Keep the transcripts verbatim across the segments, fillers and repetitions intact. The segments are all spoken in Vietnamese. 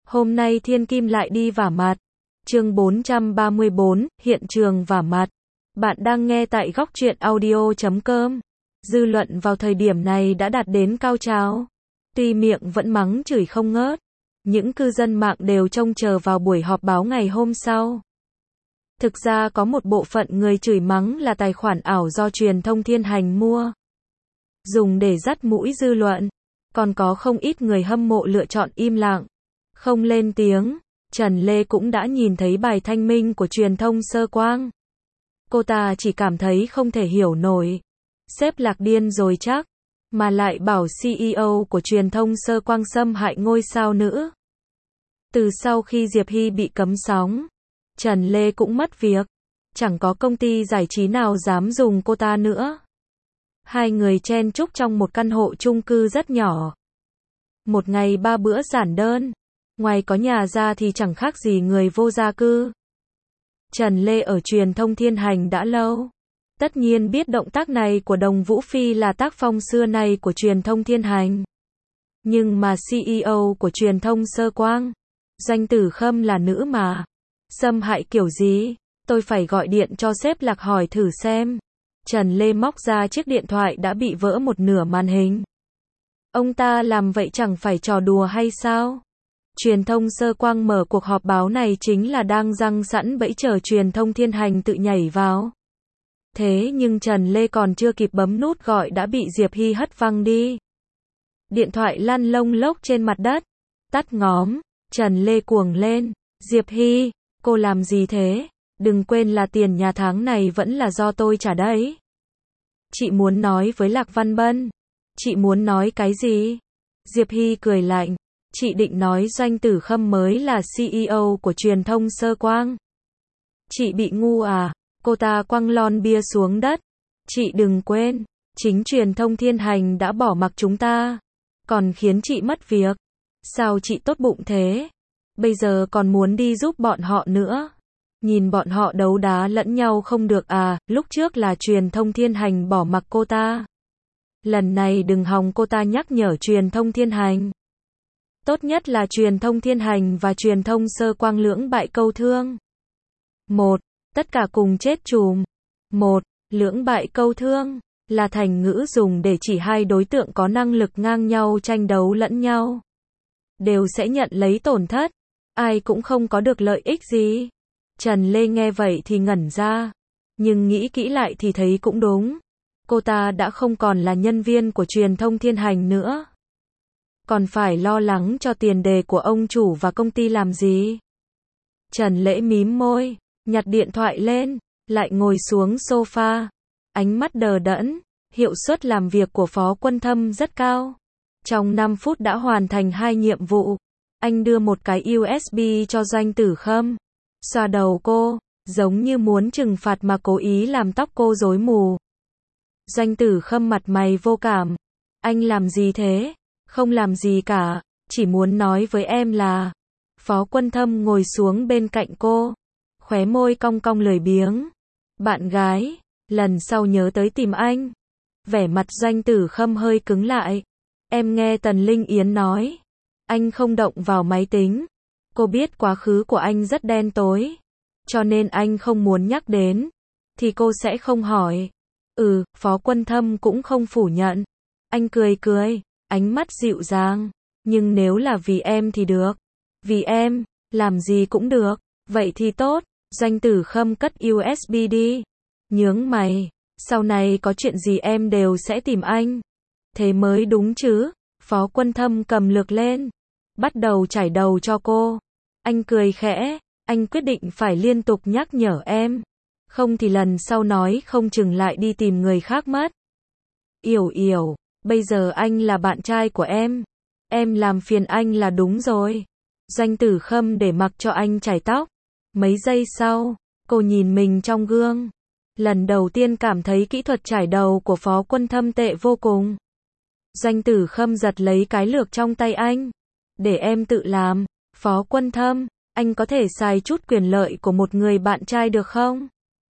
Hôm nay Thiên Kim lại đi vả mặt. Chương bốn trăm ba mươi bốn, hiện trường vả mặt. Bạn đang nghe tại góc truyện audio chấm com. Dư luận vào thời điểm này đã đạt đến cao trào. Tuy miệng vẫn mắng chửi không ngớt, những cư dân mạng đều trông chờ vào buổi họp báo ngày hôm sau. Thực ra có một bộ phận người chửi mắng là tài khoản ảo do truyền thông Thiên Hành mua, dùng để dắt mũi dư luận. Còn có không ít người hâm mộ lựa chọn im lặng, không lên tiếng. Trần Lê cũng đã nhìn thấy bài thanh minh của truyền thông Sơ Quang. Cô ta chỉ cảm thấy không thể hiểu nổi. Sếp Lạc điên rồi chắc, mà lại bảo xê e ô của truyền thông Sơ Quang xâm hại ngôi sao nữ. Từ sau khi Diệp Hy bị cấm sóng, Trần Lê cũng mất việc. Chẳng có công ty giải trí nào dám dùng cô ta nữa. Hai người chen chúc trong một căn hộ chung cư rất nhỏ. Một ngày ba bữa giản đơn. Ngoài có nhà ra thì chẳng khác gì người vô gia cư. Trần Lê ở truyền thông Thiên Hành đã lâu. Tất nhiên biết động tác này của Đồng Vũ Phi là tác phong xưa nay của truyền thông Thiên Hành. Nhưng mà xê e ô của truyền thông Sơ Quang, Doanh Tử Khâm là nữ mà. Xâm hại kiểu gì? Tôi phải gọi điện cho sếp Lạc hỏi thử xem. Trần Lê móc ra chiếc điện thoại đã bị vỡ một nửa màn hình. Ông ta làm vậy chẳng phải trò đùa hay sao? Truyền thông Sơ Quang mở cuộc họp báo này chính là đang giăng sẵn bẫy chờ truyền thông Thiên Hành tự nhảy vào. Thế nhưng Trần Lê còn chưa kịp bấm nút gọi đã bị Diệp Hy hất văng đi. Điện thoại lăn lông lốc trên mặt đất. Tắt ngóm. Trần Lê cuồng lên. Diệp Hy, cô làm gì thế? Đừng quên là tiền nhà tháng này vẫn là do tôi trả đấy. Chị muốn nói với Lạc Văn Bân. Chị muốn nói cái gì? Diệp Hy cười lạnh. Chị định nói Doanh Tử Khâm mới là xê e ô của truyền thông Sơ Quang. Chị bị ngu à? Cô ta quăng lon bia xuống đất. Chị đừng quên, chính truyền thông Thiên Hành đã bỏ mặc chúng ta, còn khiến chị mất việc. Sao chị tốt bụng thế? Bây giờ còn muốn đi giúp bọn họ nữa. Nhìn bọn họ đấu đá lẫn nhau không được à? Lúc trước là truyền thông Thiên Hành bỏ mặc cô ta. Lần này đừng hòng cô ta nhắc nhở truyền thông Thiên Hành. Tốt nhất là truyền thông Thiên Hành và truyền thông Sơ Quang lưỡng bại câu thương. Một, tất cả cùng chết chùm. Một, lưỡng bại câu thương là thành ngữ dùng để chỉ hai đối tượng có năng lực ngang nhau tranh đấu lẫn nhau, đều sẽ nhận lấy tổn thất, ai cũng không có được lợi ích gì. Trần Lê nghe vậy thì ngẩn ra, nhưng nghĩ kỹ lại thì thấy cũng đúng. Cô ta đã không còn là nhân viên của truyền thông Thiên Hành nữa, còn phải lo lắng cho tiền đề của ông chủ và công ty làm gì. Trần Lễ mím môi, nhặt điện thoại lên, lại ngồi xuống sofa. Ánh mắt đờ đẫn, hiệu suất làm việc của Phó Quân Thâm rất cao. Trong năm phút đã hoàn thành hai nhiệm vụ. Anh đưa một cái u ét bê cho Doanh Tử Khâm. Xoa đầu cô, giống như muốn trừng phạt mà cố ý làm tóc cô rối mù. Doanh Tử Khâm mặt mày vô cảm. Anh làm gì thế? Không làm gì cả, chỉ muốn nói với em là. Phó Quân Thâm ngồi xuống bên cạnh cô, khóe môi cong cong lười biếng. Bạn gái, lần sau nhớ tới tìm anh. Vẻ mặt Doanh Tử Khâm hơi cứng lại. Em nghe Tần Linh Yến nói, anh không động vào máy tính. Cô biết quá khứ của anh rất đen tối, cho nên anh không muốn nhắc đến, thì cô sẽ không hỏi. Ừ, Phó Quân Thâm cũng không phủ nhận. Anh cười cười, ánh mắt dịu dàng. Nhưng nếu là vì em thì được. Vì em, làm gì cũng được. Vậy thì tốt. Doanh Tử Khâm cất u ét bê đi. Nhướng mày, sau này có chuyện gì em đều sẽ tìm anh. Thế mới đúng chứ. Phó Quân Thâm cầm lược lên, bắt đầu chải đầu cho cô. Anh cười khẽ, anh quyết định phải liên tục nhắc nhở em. Không thì lần sau nói không chừng lại đi tìm người khác mất. Yểu yểu, bây giờ anh là bạn trai của em. Em làm phiền anh là đúng rồi. Doanh Tử Khâm để mặc cho anh chải tóc. Mấy giây sau, cô nhìn mình trong gương. Lần đầu tiên cảm thấy kỹ thuật chải đầu của Phó Quân Thâm tệ vô cùng. Doanh Tử Khâm giật lấy cái lược trong tay anh. Để em tự làm. Phó Quân Thâm, anh có thể xài chút quyền lợi của một người bạn trai được không?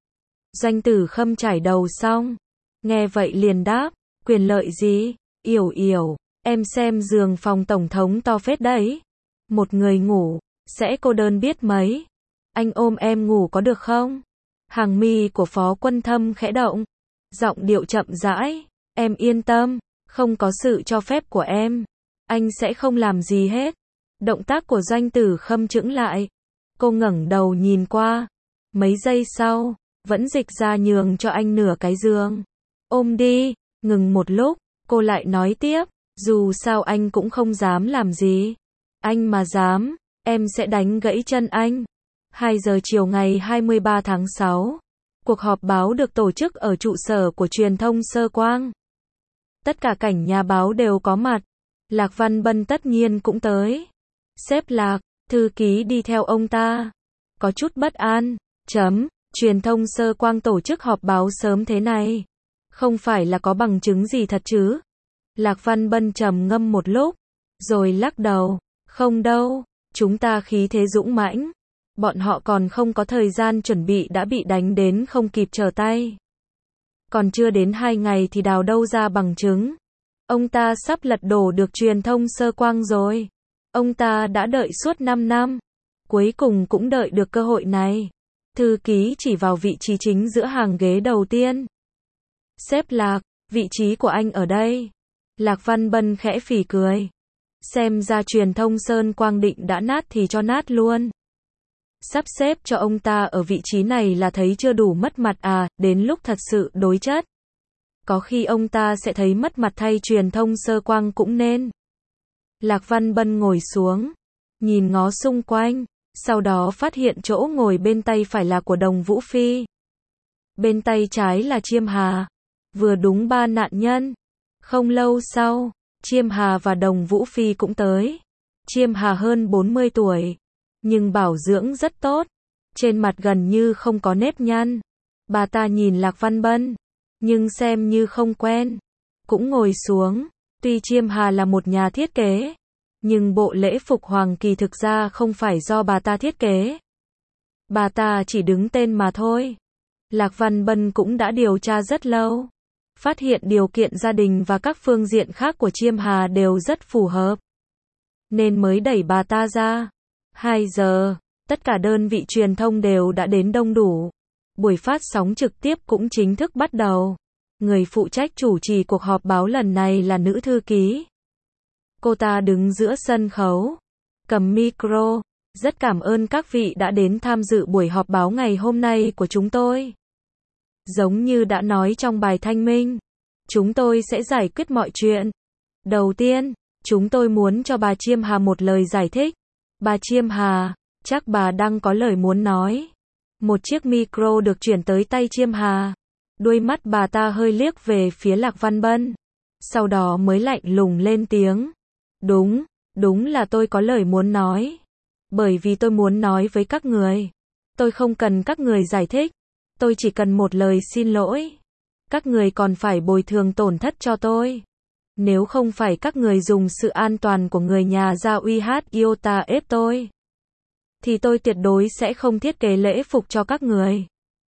Doanh Tử Khâm chải đầu xong, nghe vậy liền đáp, quyền lợi gì? Yểu yểu, em xem giường phòng tổng thống to phết đấy. Một người ngủ, sẽ cô đơn biết mấy. Anh ôm em ngủ có được không? Hàng mi của Phó Quân Thâm khẽ động. Giọng điệu chậm rãi. Em yên tâm, không có sự cho phép của em. Anh sẽ không làm gì hết. Động tác của Doanh Tử Khâm chững lại. Cô ngẩng đầu nhìn qua. Mấy giây sau, vẫn dịch ra nhường cho anh nửa cái giường. Ôm đi. Ngừng một lúc, cô lại nói tiếp. Dù sao anh cũng không dám làm gì. Anh mà dám, em sẽ đánh gãy chân anh. hai giờ chiều ngày hai mươi ba tháng sáu. Cuộc họp báo được tổ chức ở trụ sở của truyền thông Sơ Quang. Tất cả cảnh nhà báo đều có mặt. Lạc Văn Bân tất nhiên cũng tới. Sếp Lạc, thư ký đi theo ông ta. Có chút bất an. Chấm, truyền thông Sơ Quang tổ chức họp báo sớm thế này. Không phải là có bằng chứng gì thật chứ? Lạc Văn Bân trầm ngâm một lúc, rồi lắc đầu. Không đâu, chúng ta khí thế dũng mãnh. Bọn họ còn không có thời gian chuẩn bị đã bị đánh đến không kịp trở tay. Còn chưa đến hai ngày thì đào đâu ra bằng chứng. Ông ta sắp lật đổ được truyền thông Sơ Quang rồi. Ông ta đã đợi suốt năm năm. Cuối cùng cũng đợi được cơ hội này. Thư ký chỉ vào vị trí chính giữa hàng ghế đầu tiên. Sếp Lạc, vị trí của anh ở đây. Lạc Văn Bân khẽ phì cười. Xem ra truyền thông Sơn Quang định đã nát thì cho nát luôn. Sắp xếp cho ông ta ở vị trí này là thấy chưa đủ mất mặt à, đến lúc thật sự đối chất. Có khi ông ta sẽ thấy mất mặt thay truyền thông Sơ Quang cũng nên. Lạc Văn Bân ngồi xuống, nhìn ngó xung quanh, sau đó phát hiện chỗ ngồi bên tay phải là của Đồng Vũ Phi. Bên tay trái là Chiêm Hà. Vừa đúng ba nạn nhân. Không lâu sau, Chiêm Hà và Đồng Vũ Phi cũng tới. Chiêm Hà hơn bốn mươi tuổi, nhưng bảo dưỡng rất tốt. Trên mặt gần như không có nếp nhăn. Bà ta nhìn Lạc Văn Bân, nhưng xem như không quen. Cũng ngồi xuống. Tuy Chiêm Hà là một nhà thiết kế, nhưng bộ lễ phục hoàng kỳ thực ra không phải do bà ta thiết kế. Bà ta chỉ đứng tên mà thôi. Lạc Văn Bân cũng đã điều tra rất lâu. Phát hiện điều kiện gia đình và các phương diện khác của Chiêm Hà đều rất phù hợp. Nên mới đẩy bà ta ra. hai giờ, tất cả đơn vị truyền thông đều đã đến đông đủ. Buổi phát sóng trực tiếp cũng chính thức bắt đầu. Người phụ trách chủ trì cuộc họp báo lần này là nữ thư ký. Cô ta đứng giữa sân khấu, cầm micro. Rất cảm ơn các vị đã đến tham dự buổi họp báo ngày hôm nay của chúng tôi. Giống như đã nói trong bài thanh minh, chúng tôi sẽ giải quyết mọi chuyện. Đầu tiên, chúng tôi muốn cho bà Chiêm Hà một lời giải thích. Bà Chiêm Hà, chắc bà đang có lời muốn nói. Một chiếc micro được chuyển tới tay Chiêm Hà. Đuôi mắt bà ta hơi liếc về phía Lạc Văn Bân. Sau đó mới lạnh lùng lên tiếng. Đúng, đúng là tôi có lời muốn nói. Bởi vì tôi muốn nói với các người. Tôi không cần các người giải thích. Tôi chỉ cần một lời xin lỗi. Các người còn phải bồi thường tổn thất cho tôi. Nếu không phải các người dùng sự an toàn của người nhà ra uy hát Iota ép tôi, thì tôi tuyệt đối sẽ không thiết kế lễ phục cho các người.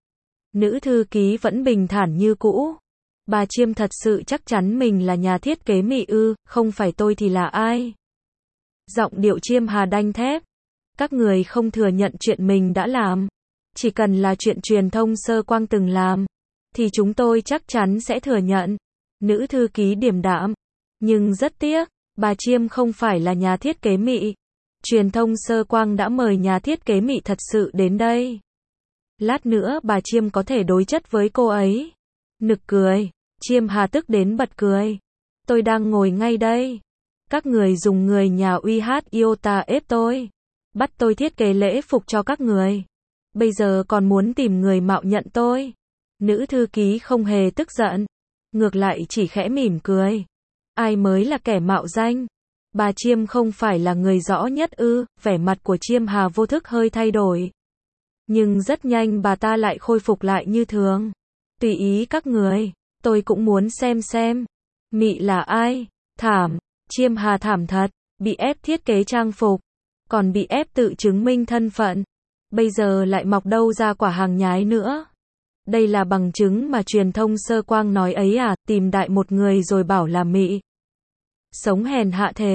Nữ thư ký vẫn bình thản như cũ. Bà Chiêm thật sự chắc chắn mình là nhà thiết kế mỹ ư, không phải tôi thì là ai? Giọng điệu Chiêm Hà đanh thép. Các người không thừa nhận chuyện mình đã làm. Chỉ cần là chuyện truyền thông Sơ Quang từng làm, thì chúng tôi chắc chắn sẽ thừa nhận. Nữ thư ký điềm đạm. Nhưng rất tiếc, bà Chiêm không phải là nhà thiết kế mỹ. Truyền thông Sơ Quang đã mời nhà thiết kế mỹ thật sự đến đây. Lát nữa bà Chiêm có thể đối chất với cô ấy. Nực cười. Chiêm Hà tức đến bật cười. Tôi đang ngồi ngay đây. Các người dùng người nhà uy hát Iota ép tôi. Bắt tôi thiết kế lễ phục cho các người. Bây giờ còn muốn tìm người mạo nhận tôi. Nữ thư ký không hề tức giận. Ngược lại chỉ khẽ mỉm cười. Ai mới là kẻ mạo danh? Bà Chiêm không phải là người rõ nhất ư? Vẻ mặt của Chiêm Hà vô thức hơi thay đổi. Nhưng rất nhanh bà ta lại khôi phục lại như thường. Tùy ý các người. Tôi cũng muốn xem xem. Mị là ai? Thảm. Chiêm Hà thảm thật. Bị ép thiết kế trang phục. Còn bị ép tự chứng minh thân phận. Bây giờ lại mọc đâu ra quả hàng nhái nữa. Đây là bằng chứng mà truyền thông Sơ Quang nói ấy à, tìm đại một người rồi bảo là mị. Sống hèn hạ thế.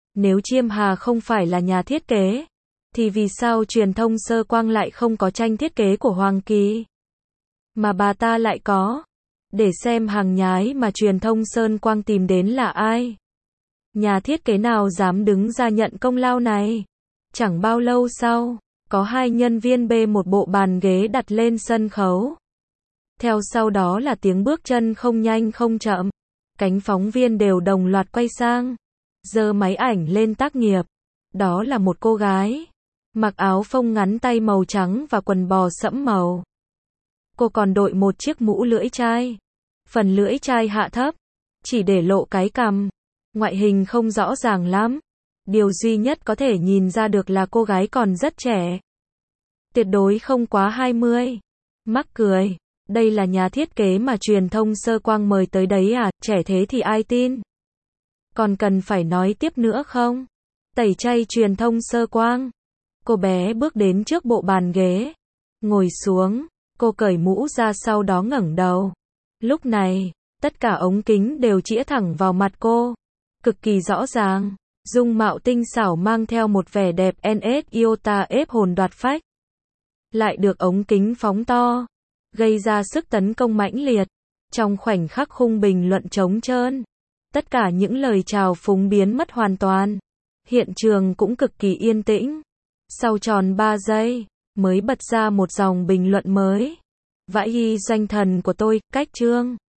Nếu Chiêm Hà không phải là nhà thiết kế, thì vì sao truyền thông Sơ Quang lại không có tranh thiết kế của Hoàng Kỳ? Mà bà ta lại có. Để xem hàng nhái mà truyền thông Sơn Quang tìm đến là ai. Nhà thiết kế nào dám đứng ra nhận công lao này? Chẳng bao lâu sau, có hai nhân viên bê một bộ bàn ghế đặt lên sân khấu. Theo sau đó là tiếng bước chân không nhanh không chậm. Cánh phóng viên đều đồng loạt quay sang, giơ máy ảnh lên tác nghiệp. Đó là một cô gái, mặc áo phông ngắn tay màu trắng và quần bò sẫm màu. Cô còn đội một chiếc mũ lưỡi chai. Phần lưỡi chai hạ thấp, chỉ để lộ cái cằm. Ngoại hình không rõ ràng lắm. Điều duy nhất có thể nhìn ra được là cô gái còn rất trẻ. Tuyệt đối không quá hai mươi. Mắc cười. Đây là nhà thiết kế mà truyền thông Sơ Quang mời tới đấy à, trẻ thế thì ai tin? Còn cần phải nói tiếp nữa không? Tẩy chay truyền thông Sơ Quang. Cô bé bước đến trước bộ bàn ghế. Ngồi xuống, cô cởi mũ ra sau đó ngẩng đầu. Lúc này, tất cả ống kính đều chĩa thẳng vào mặt cô. Cực kỳ rõ ràng. Dung mạo tinh xảo mang theo một vẻ đẹp en ét iota ép hồn đoạt phách. Lại được ống kính phóng to, gây ra sức tấn công mãnh liệt. Trong khoảnh khắc khung bình luận trống trơn, tất cả những lời chào phúng biến mất hoàn toàn. Hiện trường cũng cực kỳ yên tĩnh. Sau tròn ba giây, mới bật ra một dòng bình luận mới. Vãi y doanh thần của tôi, cách chương.